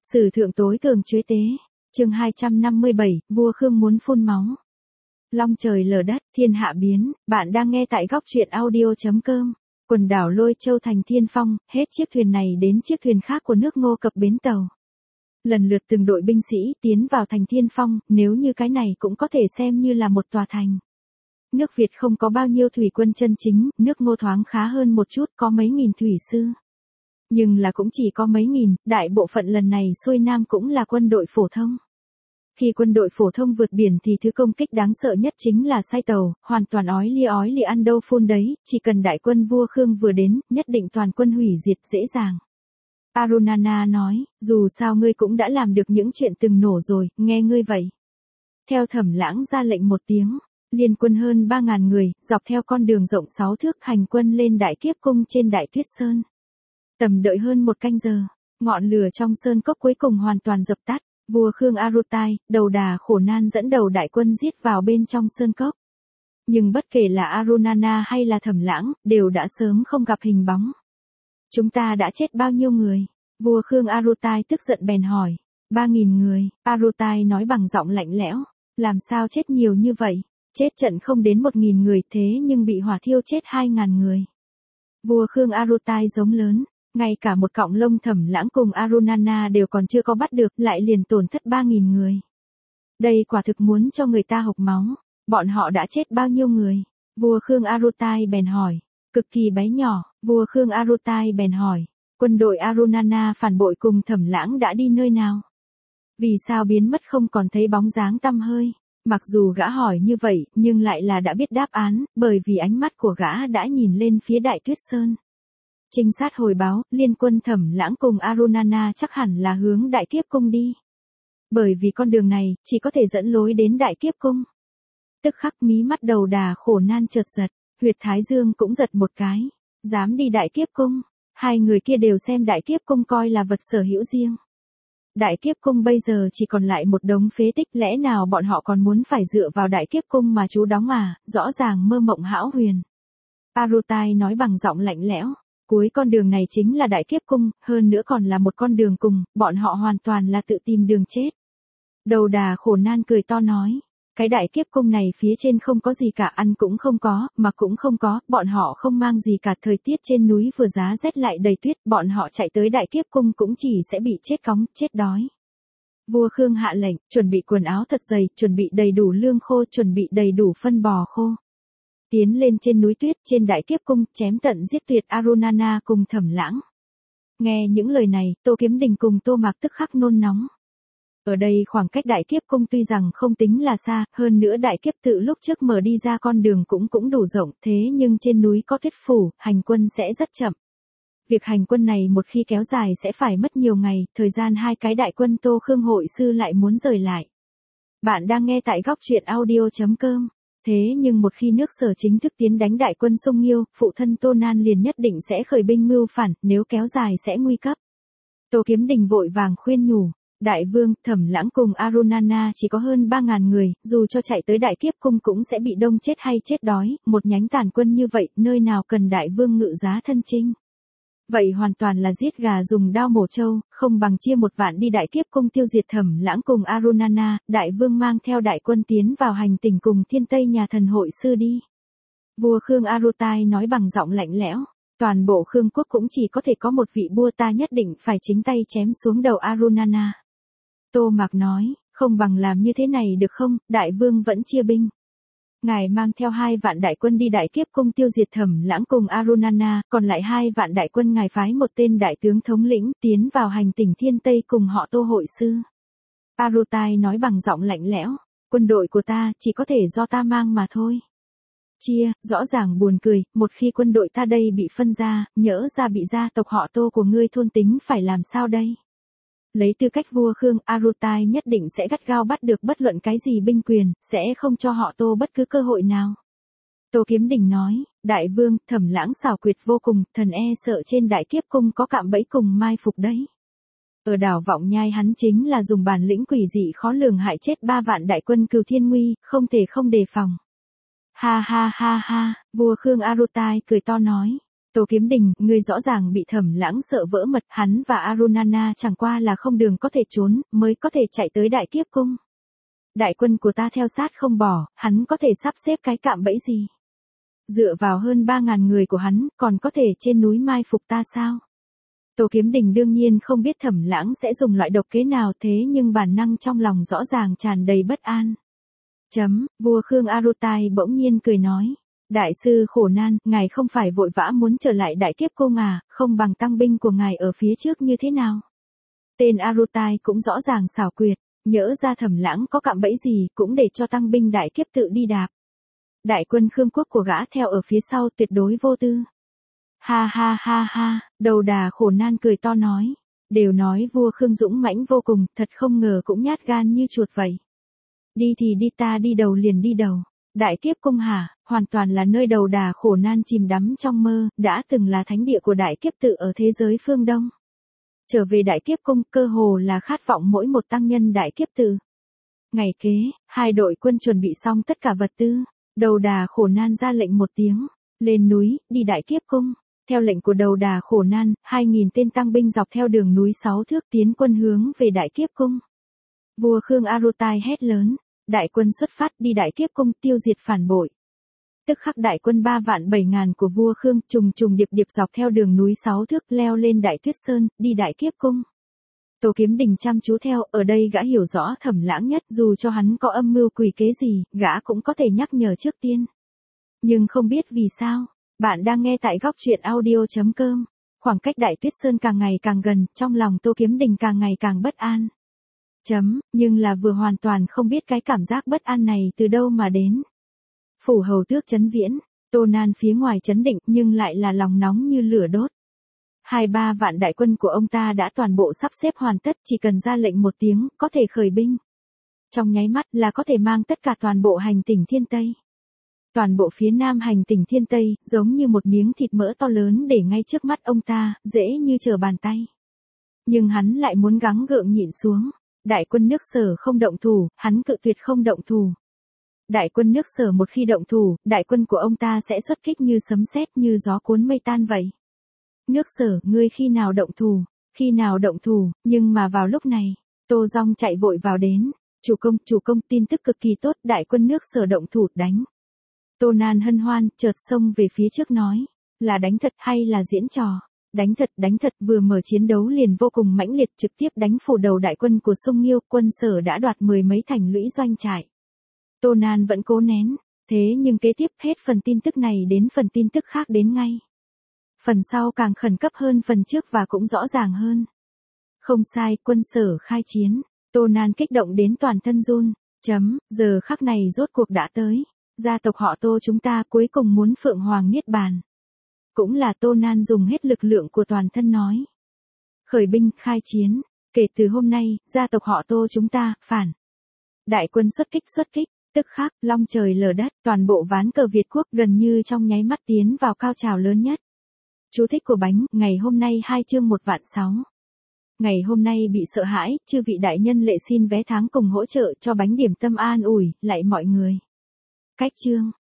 Sử thượng tối cường chuế tế. Chương 257, vua Khương muốn phun máu. Long trời lở đất, thiên hạ biến, bạn đang nghe tại góc truyện audio.com. Quần đảo Lôi Châu thành thiên phong, hết chiếc thuyền này đến chiếc thuyền khác của nước Ngô cập bến tàu. Lần lượt từng đội binh sĩ tiến vào thành thiên phong, nếu như cái này cũng có thể xem như là một tòa thành. Nước Việt không có bao nhiêu thủy quân chân chính, nước Ngô thoáng khá hơn một chút, có mấy nghìn thủy sư. Nhưng là cũng chỉ có mấy nghìn, đại bộ phận lần này xuôi nam cũng là quân đội phổ thông. Khi quân đội phổ thông vượt biển thì thứ công kích đáng sợ nhất chính là sai tàu, hoàn toàn ói lia ăn đâu phun đấy, chỉ cần đại quân vua Khương vừa đến, nhất định toàn quân hủy diệt dễ dàng. Arunana nói, dù sao ngươi cũng đã làm được những chuyện từng nổ rồi, nghe ngươi vậy. Theo Thẩm Lãng ra lệnh một tiếng, liên quân hơn 3.000 người, dọc theo con đường rộng 6 thước hành quân lên Đại Kiếp Cung trên Đại Tuyết Sơn. Tầm đợi hơn một canh giờ, ngọn lửa trong sơn cốc cuối cùng hoàn toàn dập tắt, vua Khương Arutai, đầu đà khổ nan dẫn đầu đại quân giết vào bên trong sơn cốc. Nhưng bất kể là Arunana hay là Thẩm Lãng, đều đã sớm không gặp hình bóng. Chúng ta đã chết bao nhiêu người? Vua Khương Arutai tức giận bèn hỏi. 3.000 người, Arutai nói bằng giọng lạnh lẽo. Làm sao chết nhiều như vậy? Chết trận không đến 1.000 người thế nhưng bị hỏa thiêu chết 2.000 người. Vua Khương Arutai giống lớn. Ngay cả một cọng lông Thẩm Lãng cùng Arunana đều còn chưa có bắt được, lại liền tổn thất 3.000 người. Đây quả thực muốn cho người ta hộc máu. Bọn họ đã chết bao nhiêu người? Vua Khương Arutai bèn hỏi. Cực kỳ bé nhỏ, vua Khương Arutai bèn hỏi. Quân đội Arunana phản bội cùng Thẩm Lãng đã đi nơi nào? Vì sao biến mất không còn thấy bóng dáng tăm hơi? Mặc dù gã hỏi như vậy, nhưng lại là đã biết đáp án, bởi vì ánh mắt của gã đã nhìn lên phía Đại Tuyết Sơn. Trinh sát hồi báo, liên quân Thẩm Lãng cùng Arunana chắc hẳn là hướng Đại Kiếp Cung đi. Bởi vì con đường này, chỉ có thể dẫn lối đến Đại Kiếp Cung. Tức khắc mí mắt đầu đà khổ nan chợt giật, huyệt thái dương cũng giật một cái. Dám đi Đại Kiếp Cung, hai người kia đều xem Đại Kiếp Cung coi là vật sở hữu riêng. Đại Kiếp Cung bây giờ chỉ còn lại một đống phế tích, lẽ nào bọn họ còn muốn phải dựa vào Đại Kiếp Cung mà trú đóng à, rõ ràng mơ mộng hão huyền. Arutai nói bằng giọng lạnh lẽo. Cuối con đường này chính là Đại Kiếp Cung, hơn nữa còn là một con đường cùng, bọn họ hoàn toàn là tự tìm đường chết. Đầu đà khổ nan cười to nói, cái Đại Kiếp Cung này phía trên không có gì cả, ăn cũng không có, mặc cũng không có, bọn họ không mang gì cả, thời tiết trên núi vừa giá rét lại đầy tuyết, bọn họ chạy tới Đại Kiếp Cung cũng chỉ sẽ bị chết cóng, chết đói. Vua Khương hạ lệnh, chuẩn bị quần áo thật dày, chuẩn bị đầy đủ lương khô, chuẩn bị đầy đủ phân bò khô. Tiến lên trên núi tuyết trên Đại Kiếp Cung, chém tận giết tuyệt Arunana cùng Thẩm Lãng. Nghe những lời này, Tô Kiếm Đình cùng Tô Mạc tức khắc nôn nóng. Ở đây khoảng cách Đại Kiếp Cung tuy rằng không tính là xa, hơn nữa Đại Kiếp tự lúc trước mở đi ra con đường cũng đủ rộng, thế nhưng trên núi có tuyết phủ, hành quân sẽ rất chậm. Việc hành quân này một khi kéo dài sẽ phải mất nhiều ngày, thời gian hai cái đại quân Tô Khương hội sư lại muốn rời lại. Bạn đang nghe tại góc truyện audio.com. Thế nhưng một khi nước Sở chính thức tiến đánh đại quân Sông Nghiêu, phụ thân Tô Nan liền nhất định sẽ khởi binh mưu phản, nếu kéo dài sẽ nguy cấp. Tô Kiếm Đình vội vàng khuyên nhủ, đại vương, Thẩm Lãng cùng Arunana chỉ có hơn 3.000 người, dù cho chạy tới Đại Kiếp Cung cũng sẽ bị đông chết hay chết đói, một nhánh tàn quân như vậy, nơi nào cần đại vương ngự giá thân chinh. Vậy hoàn toàn là giết gà dùng đao mổ trâu, không bằng chia một vạn đi Đại Kiếp Cung tiêu diệt Thẩm Lãng cùng Arunana, đại vương mang theo đại quân tiến vào hành tỉnh cùng Thiên Tây nhà thần hội sư đi. Vua Khương Arutai nói bằng giọng lạnh lẽo, toàn bộ Khương quốc cũng chỉ có thể có một vị vua, ta nhất định phải chính tay chém xuống đầu Arunana. Tô Mạc nói, không bằng làm như thế này được không, đại vương vẫn chia binh. Ngài mang theo 2 vạn đại quân đi Đại Kiếp Cung tiêu diệt Thẩm Lãng cùng Arunana, còn lại 2 vạn đại quân ngài phái một tên đại tướng thống lĩnh tiến vào hành tỉnh Thiên Tây cùng họ Tô hội sư. Arutai nói bằng giọng lạnh lẽo, quân đội của ta chỉ có thể do ta mang mà thôi. Chia, rõ ràng buồn cười, một khi quân đội ta đây bị phân ra, nhỡ ra bị gia tộc họ Tô của ngươi thôn tính phải làm sao đây? Lấy tư cách vua Khương, Arutai nhất định sẽ gắt gao bắt được bất luận cái gì binh quyền, sẽ không cho họ Tô bất cứ cơ hội nào. Tô Kiếm Đình nói, đại vương, Thẩm Lãng xảo quyệt vô cùng, thần e sợ trên Đại Kiếp Cung có cạm bẫy cùng mai phục đấy. Ở đảo Vọng Nhai hắn chính là dùng bản lĩnh quỷ dị khó lường hại chết 3 vạn đại quân Cửu Thiên Nguy, không thể không đề phòng. Ha ha ha ha, vua Khương Arutai cười to nói. Tô Kiếm Đình, ngươi rõ ràng bị Thẩm Lãng sợ vỡ mật, hắn và Arunana chẳng qua là không đường có thể trốn, mới có thể chạy tới Đại Kiếp Cung. Đại quân của ta theo sát không bỏ, hắn có thể sắp xếp cái cạm bẫy gì? Dựa vào hơn 3.000 người của hắn, còn có thể trên núi mai phục ta sao? Tô Kiếm Đình đương nhiên không biết Thẩm Lãng sẽ dùng loại độc kế nào, thế nhưng bản năng trong lòng rõ ràng tràn đầy bất an. Vua Khương Arutai bỗng nhiên cười nói. Đại sư Khổ Nan, ngài không phải vội vã muốn trở lại Đại Kiếp Cung à, không bằng tăng binh của ngài ở phía trước như thế nào? Tên Arutai cũng rõ ràng xảo quyệt, nhỡ ra Thẩm Lãng có cạm bẫy gì cũng để cho tăng binh Đại Kiếp tự đi đạp. Đại quân Khương quốc của gã theo ở phía sau tuyệt đối vô tư. Ha ha ha ha, đầu đà Khổ Nan cười to nói. Đều nói vua Khương dũng mãnh vô cùng, thật không ngờ cũng nhát gan như chuột vậy. Đi thì đi, ta đi đầu liền đi đầu. Đại Kiếp Cung hả, hoàn toàn là nơi đầu đà Khổ Nan chìm đắm trong mơ, đã từng là thánh địa của Đại Kiếp tự ở thế giới phương Đông. Trở về Đại Kiếp Cung, cơ hồ là khát vọng mỗi một tăng nhân Đại Kiếp tự. Ngày kế, hai đội quân chuẩn bị xong tất cả vật tư. Đầu đà Khổ Nan ra lệnh một tiếng, lên núi, đi Đại Kiếp Cung. Theo lệnh của đầu đà Khổ Nan, 2.000 tên tăng binh dọc theo đường núi 6 thước tiến quân hướng về Đại Kiếp Cung. Vua Khương Arutai hét lớn, đại quân xuất phát đi Đại Kiếp Cung tiêu diệt phản bội. Tức khắc đại quân 3.700.000 của vua Khương trùng trùng điệp điệp dọc theo đường núi 6 thước leo lên Đại Tuyết Sơn, đi Đại Kiếp Cung. Tô Kiếm Đình chăm chú theo, ở đây gã hiểu rõ Thẩm Lãng nhất, dù cho hắn có âm mưu quỷ kế gì, gã cũng có thể nhắc nhở trước tiên. Nhưng không biết vì sao, bạn đang nghe tại góc truyện audio.com, khoảng cách Đại Tuyết Sơn càng ngày càng gần, trong lòng Tô Kiếm Đình càng ngày càng bất an. Nhưng là vừa hoàn toàn không biết cái cảm giác bất an này từ đâu mà đến. Phủ hầu tước Trấn Viễn, Tô Nan phía ngoài trấn định nhưng lại là lòng nóng như lửa đốt. 2-3 vạn đại quân của ông ta đã toàn bộ sắp xếp hoàn tất, chỉ cần ra lệnh một tiếng, có thể khởi binh. Trong nháy mắt là có thể mang tất cả toàn bộ hành tỉnh Thiên Tây. Toàn bộ phía nam hành tỉnh Thiên Tây, giống như một miếng thịt mỡ to lớn để ngay trước mắt ông ta, dễ như trở bàn tay. Nhưng hắn lại muốn gắng gượng nhịn xuống. Đại quân nước Sở không động thủ, hắn cự tuyệt không động thủ. Đại quân nước Sở một khi động thủ, đại quân của ông ta sẽ xuất kích như sấm sét, như gió cuốn mây tan vậy. Nước Sở, ngươi khi nào động thủ? Khi nào động thủ? Nhưng mà vào lúc này, Tô Dong chạy vội vào đến. Chủ công, tin tức cực kỳ tốt, đại quân nước Sở động thủ, đánh. Tô Nan hân hoan, chợt xông về phía trước nói, là đánh thật hay là diễn trò? Đánh thật, vừa mở chiến đấu liền vô cùng mãnh liệt, trực tiếp đánh phủ đầu đại quân của Sung Nghiêu, quân Sở đã đoạt 10 mấy thành lũy doanh trại. Tô Nan vẫn cố nén, thế nhưng kế tiếp hết phần tin tức này đến phần tin tức khác đến ngay. Phần sau càng khẩn cấp hơn phần trước và cũng rõ ràng hơn. Không sai, quân Sở khai chiến, Tô Nan kích động đến toàn thân run. Giờ khắc này rốt cuộc đã tới. Gia tộc họ Tô chúng ta cuối cùng muốn Phượng Hoàng Niết Bàn. Cũng là Tô Nan dùng hết lực lượng của toàn thân nói. Khởi binh, khai chiến. Kể từ hôm nay, gia tộc họ Tô chúng ta, phản. Đại quân xuất kích, tức khắc, long trời lở đất, toàn bộ ván cờ Việt quốc gần như trong nháy mắt tiến vào cao trào lớn nhất. Chú thích của bánh, ngày hôm nay 2 chương 1.600.000. Ngày hôm nay bị sợ hãi, chư vị đại nhân lệ xin vé tháng cùng hỗ trợ cho bánh điểm tâm an ủi, lại mọi người. Cách chương.